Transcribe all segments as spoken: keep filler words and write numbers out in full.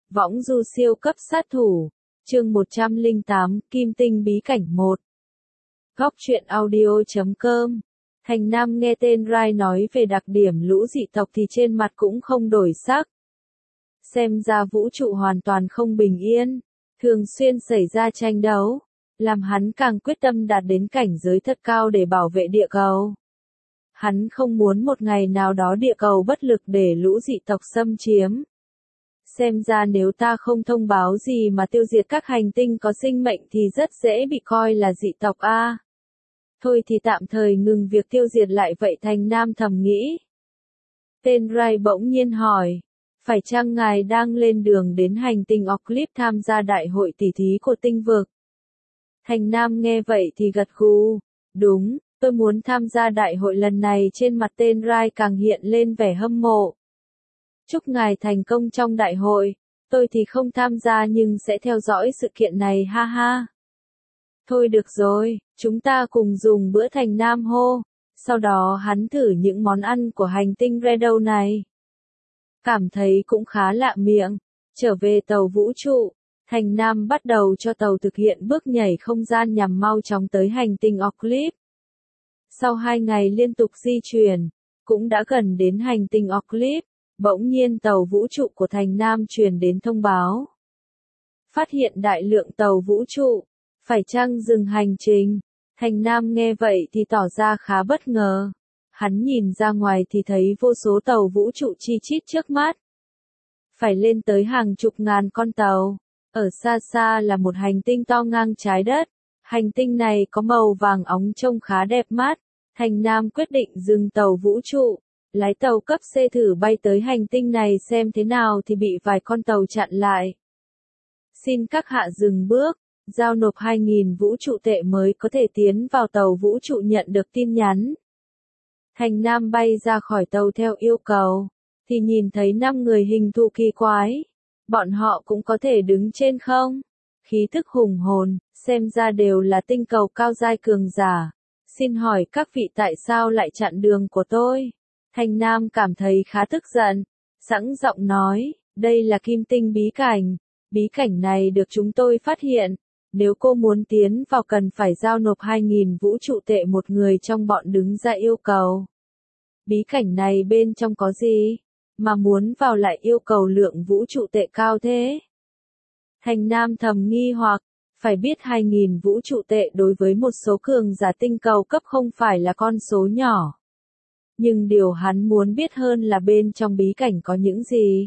Võng du siêu cấp sát thủ, chương một trăm lẻ tám, Kim Tinh bí cảnh một. Góc truyện audio chấm com. Thành Nam nghe tên Rai nói về đặc điểm lũ dị tộc thì trên mặt cũng không đổi sắc. Xem ra vũ trụ hoàn toàn không bình yên, thường xuyên xảy ra tranh đấu, làm hắn càng quyết tâm đạt đến cảnh giới thật cao để bảo vệ địa cầu. Hắn không muốn một ngày nào đó địa cầu bất lực để lũ dị tộc xâm chiếm. Xem ra nếu ta không thông báo gì mà tiêu diệt các hành tinh có sinh mệnh thì rất dễ bị coi là dị tộc a. Thôi thì tạm thời ngừng việc tiêu diệt lại vậy, Thành Nam thầm nghĩ. Tên Rai bỗng nhiên hỏi, phải chăng ngài đang lên đường đến hành tinh Oclip tham gia đại hội tỷ thí của tinh vực? Thành Nam nghe vậy thì gật gù, đúng, tôi muốn tham gia đại hội lần này. Trên mặt tên Rai càng hiện lên vẻ hâm mộ. Chúc ngài thành công trong đại hội, tôi thì không tham gia nhưng sẽ theo dõi sự kiện này, ha ha. Thôi được rồi, chúng ta cùng dùng bữa, Thành Nam hô. Sau đó hắn thử những món ăn của hành tinh Redo này. Cảm thấy cũng khá lạ miệng. Trở về tàu vũ trụ, Thành Nam bắt đầu cho tàu thực hiện bước nhảy không gian nhằm mau chóng tới hành tinh Oclip. Sau hai ngày liên tục di chuyển, cũng đã gần đến hành tinh Oclip. Bỗng nhiên tàu vũ trụ của Thành Nam truyền đến thông báo. Phát hiện đại lượng tàu vũ trụ, phải chăng dừng hành trình? Thành Nam nghe vậy thì tỏ ra khá bất ngờ. Hắn nhìn ra ngoài thì thấy vô số tàu vũ trụ chi chít trước mắt. Phải lên tới hàng chục ngàn con tàu. Ở xa xa là một hành tinh to ngang trái đất. Hành tinh này có màu vàng óng trông khá đẹp mắt. Thành Nam quyết định dừng tàu vũ trụ. Lái tàu cấp C thử bay tới hành tinh này xem thế nào thì bị vài con tàu chặn lại. Xin các hạ dừng bước, giao nộp hai nghìn vũ trụ tệ mới có thể tiến vào tàu vũ trụ, nhận được tin nhắn. Thành Nam bay ra khỏi tàu theo yêu cầu, thì nhìn thấy năm người hình thù kỳ quái. Bọn họ cũng có thể đứng trên không? Khí thức hùng hồn, xem ra đều là tinh cầu cao giai cường giả. Xin hỏi các vị tại sao lại chặn đường của tôi? Thành Nam cảm thấy khá tức giận, sẵn giọng nói, đây là Kim Tinh bí cảnh, bí cảnh này được chúng tôi phát hiện, nếu cô muốn tiến vào cần phải giao nộp hai nghìn vũ trụ tệ. Một người trong bọn đứng ra yêu cầu. Bí cảnh này bên trong có gì, mà muốn vào lại yêu cầu lượng vũ trụ tệ cao thế? Thành Nam thầm nghi hoặc, phải biết hai nghìn vũ trụ tệ đối với một số cường giả tinh cầu cấp không phải là con số nhỏ. Nhưng điều hắn muốn biết hơn là bên trong bí cảnh có những gì.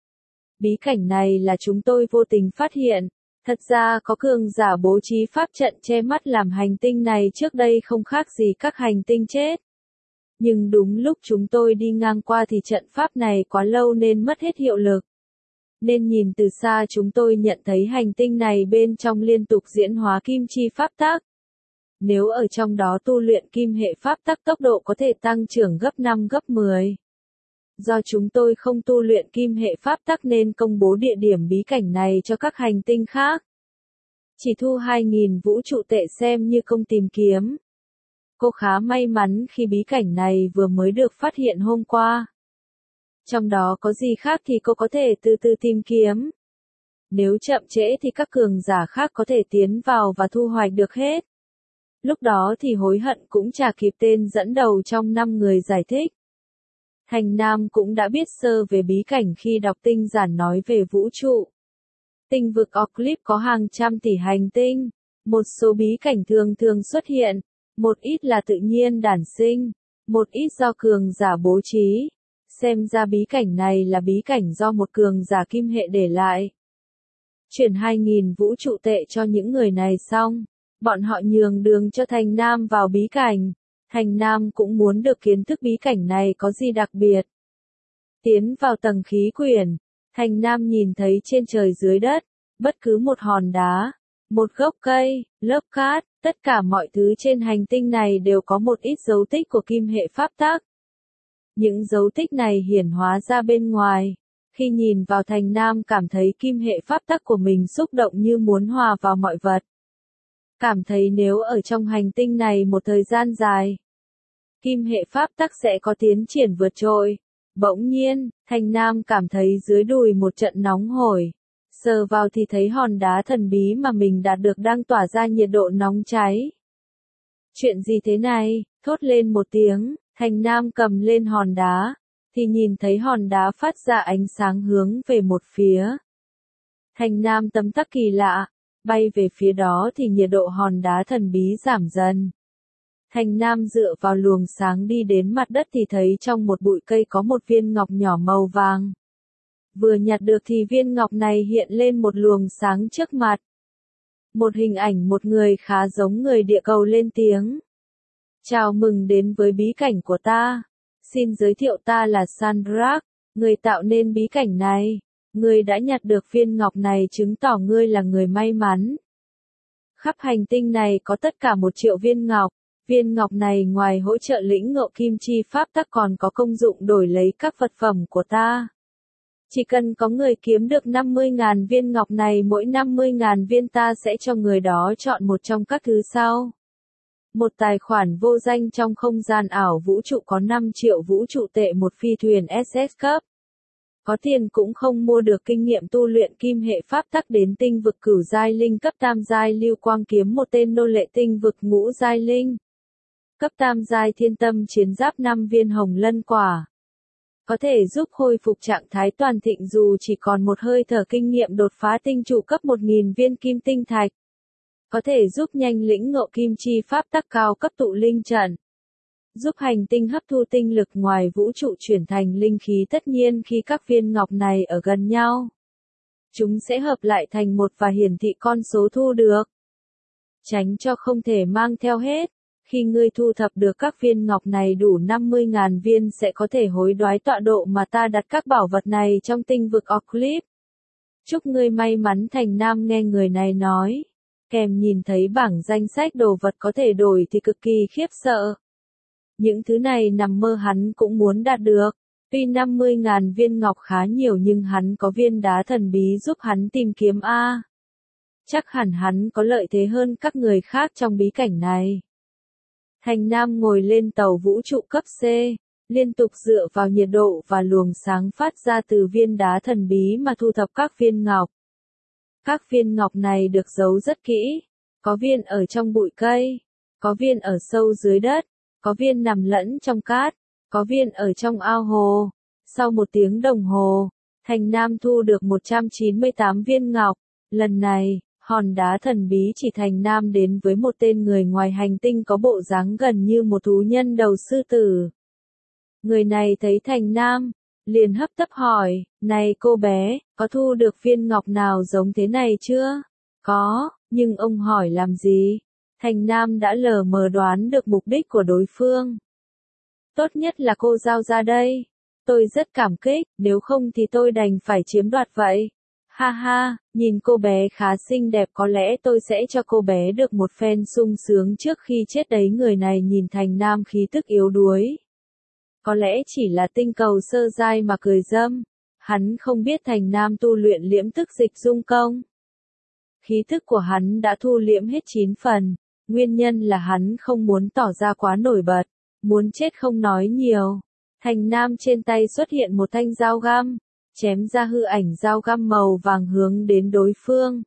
Bí cảnh này là chúng tôi vô tình phát hiện, thật ra có cường giả bố trí pháp trận che mắt làm hành tinh này trước đây không khác gì các hành tinh chết. Nhưng đúng lúc chúng tôi đi ngang qua thì trận pháp này quá lâu nên mất hết hiệu lực. Nên nhìn từ xa chúng tôi nhận thấy hành tinh này bên trong liên tục diễn hóa kim chi pháp tắc. Nếu ở trong đó tu luyện kim hệ pháp tắc tốc độ có thể tăng trưởng gấp năm gấp mười. Do chúng tôi không tu luyện kim hệ pháp tắc nên công bố địa điểm bí cảnh này cho các hành tinh khác. Chỉ thu hai nghìn vũ trụ tệ xem như công tìm kiếm. Cô khá may mắn khi bí cảnh này vừa mới được phát hiện hôm qua. Trong đó có gì khác thì cô có thể từ từ tìm kiếm. Nếu chậm trễ thì các cường giả khác có thể tiến vào và thu hoạch được hết. Lúc đó thì hối hận cũng chả kịp, tên dẫn đầu trong năm người giải thích. Thành Nam cũng đã biết sơ về bí cảnh khi đọc tinh giản nói về vũ trụ. Tinh vực Oclip có hàng trăm tỷ hành tinh. Một số bí cảnh thường thường xuất hiện, một ít là tự nhiên đản sinh, một ít do cường giả bố trí. Xem ra bí cảnh này là bí cảnh do một cường giả kim hệ để lại. Chuyển hai nghìn vũ trụ tệ cho những người này xong. Bọn họ nhường đường cho Thành Nam vào bí cảnh. Thành Nam cũng muốn được kiến thức bí cảnh này có gì đặc biệt. Tiến vào tầng khí quyển, Thành Nam nhìn thấy trên trời dưới đất, bất cứ một hòn đá, một gốc cây, lớp cát, tất cả mọi thứ trên hành tinh này đều có một ít dấu tích của kim hệ pháp tắc. Những dấu tích này hiển hóa ra bên ngoài. Khi nhìn vào, Thành Nam cảm thấy kim hệ pháp tắc của mình xúc động như muốn hòa vào mọi vật. Cảm thấy nếu ở trong hành tinh này một thời gian dài, kim hệ pháp tắc sẽ có tiến triển vượt trội. Bỗng nhiên, Thành Nam cảm thấy dưới đùi một trận nóng hổi. Sờ vào thì thấy hòn đá thần bí mà mình đạt được đang tỏa ra nhiệt độ nóng cháy. Chuyện gì thế này? Thốt lên một tiếng, Thành Nam cầm lên hòn đá, thì nhìn thấy hòn đá phát ra ánh sáng hướng về một phía. Thành Nam tấm tắc kỳ lạ, bay về phía đó thì nhiệt độ hòn đá thần bí giảm dần. Thành Nam dựa vào luồng sáng đi đến mặt đất thì thấy trong một bụi cây có một viên ngọc nhỏ màu vàng. Vừa nhặt được thì viên ngọc này hiện lên một luồng sáng trước mặt. Một hình ảnh một người khá giống người địa cầu lên tiếng. Chào mừng đến với bí cảnh của ta. Xin giới thiệu ta là Sandrak, người tạo nên bí cảnh này. Ngươi đã nhặt được viên ngọc này chứng tỏ ngươi là người may mắn. Khắp hành tinh này có tất cả một triệu viên ngọc. Viên ngọc này ngoài hỗ trợ lĩnh ngộ kim chi pháp tắc còn có công dụng đổi lấy các vật phẩm của ta. Chỉ cần có người kiếm được năm mươi nghìn viên ngọc này, mỗi năm mươi nghìn viên ta sẽ cho người đó chọn một trong các thứ sau. Một tài khoản vô danh trong không gian ảo vũ trụ có năm triệu vũ trụ tệ, một phi thuyền ét ét cấp. Có tiền cũng không mua được kinh nghiệm tu luyện kim hệ pháp tắc đến tinh vực cửu giai linh cấp tam giai lưu quang kiếm, một tên nô lệ tinh vực ngũ giai linh. Cấp tam giai thiên tâm chiến giáp, năm viên hồng lân quả. Có thể giúp khôi phục trạng thái toàn thịnh dù chỉ còn một hơi thở, kinh nghiệm đột phá tinh trụ cấp một nghìn viên kim tinh thạch. Có thể giúp nhanh lĩnh ngộ kim chi pháp tắc cao cấp, tụ linh trận. Giúp hành tinh hấp thu tinh lực ngoài vũ trụ chuyển thành linh khí, tất nhiên khi các viên ngọc này ở gần nhau, chúng sẽ hợp lại thành một và hiển thị con số thu được. Tránh cho không thể mang theo hết. Khi ngươi thu thập được các viên ngọc này đủ năm mươi nghìn viên sẽ có thể hối đoái tọa độ mà ta đặt các bảo vật này trong tinh vực Eclipse. Chúc ngươi may mắn. Thành Nam nghe người này nói, kèm nhìn thấy bảng danh sách đồ vật có thể đổi thì cực kỳ khiếp sợ. Những thứ này nằm mơ hắn cũng muốn đạt được. Tuy năm mươi nghìn viên ngọc khá nhiều nhưng hắn có viên đá thần bí giúp hắn tìm kiếm a. Chắc hẳn hắn có lợi thế hơn các người khác trong bí cảnh này. Thành Nam ngồi lên tàu vũ trụ cấp C, liên tục dựa vào nhiệt độ và luồng sáng phát ra từ viên đá thần bí mà thu thập các viên ngọc. Các viên ngọc này được giấu rất kỹ, có viên ở trong bụi cây, có viên ở sâu dưới đất, có viên nằm lẫn trong cát, có viên ở trong ao hồ. Sau một tiếng đồng hồ, Thành Nam thu được một trăm chín mươi tám viên ngọc. Lần này, hòn đá thần bí chỉ Thành Nam đến với một tên người ngoài hành tinh có bộ dáng gần như một thú nhân đầu sư tử. Người này thấy Thành Nam, liền hấp tấp hỏi, này cô bé, có thu được viên ngọc nào giống thế này chưa? Có, nhưng ông hỏi làm gì? Thành Nam đã lờ mờ đoán được mục đích của đối phương. Tốt nhất là cô giao ra đây. Tôi rất cảm kích, nếu không thì tôi đành phải chiếm đoạt vậy. Ha ha, nhìn cô bé khá xinh đẹp, có lẽ tôi sẽ cho cô bé được một phen sung sướng trước khi chết đấy. Người này nhìn Thành Nam khí tức yếu đuối. Có lẽ chỉ là tinh cầu sơ giai mà cười dâm. Hắn không biết Thành Nam tu luyện liễm tức dịch dung công. Khí tức của hắn đã thu liễm hết chín phần. Nguyên nhân là hắn không muốn tỏ ra quá nổi bật. Muốn chết không nói nhiều. Thành Nam trên tay xuất hiện một thanh dao găm. Chém ra hư ảnh dao găm màu vàng hướng đến đối phương.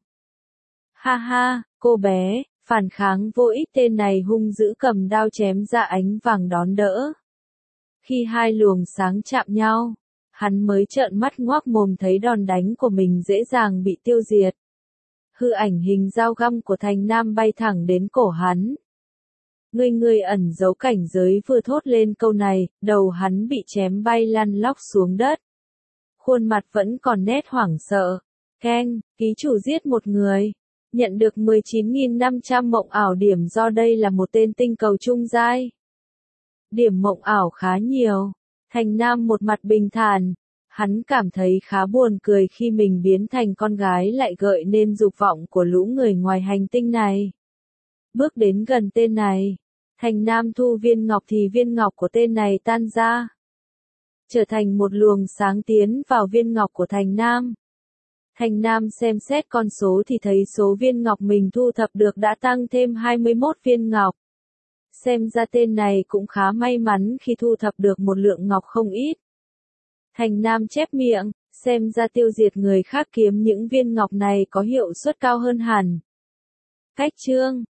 Ha ha, cô bé, phản kháng vô ích. Tên này hung dữ cầm đao chém ra ánh vàng đón đỡ. Khi hai luồng sáng chạm nhau, hắn mới trợn mắt ngoác mồm thấy đòn đánh của mình dễ dàng bị tiêu diệt. Hư ảnh hình dao găm của Thành Nam bay thẳng đến cổ hắn. Người người ẩn giấu cảnh giới vừa thốt lên câu này, đầu hắn bị chém bay lăn lóc xuống đất. Khuôn mặt vẫn còn nét hoảng sợ. Keng, ký chủ giết một người. Nhận được mười chín nghìn năm trăm mộng ảo điểm do đây là một tên tinh cầu trung giai. Điểm mộng ảo khá nhiều. Thành Nam một mặt bình thản. Hắn cảm thấy khá buồn cười khi mình biến thành con gái lại gợi nên dục vọng của lũ người ngoài hành tinh này. Bước đến gần tên này. Thành Nam thu viên ngọc thì viên ngọc của tên này tan ra. Trở thành một luồng sáng tiến vào viên ngọc của Thành Nam. Thành Nam xem xét con số thì thấy số viên ngọc mình thu thập được đã tăng thêm hai mươi mốt viên ngọc. Xem ra tên này cũng khá may mắn khi thu thập được một lượng ngọc không ít. Thành Nam chép miệng, xem ra tiêu diệt người khác kiếm những viên ngọc này có hiệu suất cao hơn hẳn. Khách chương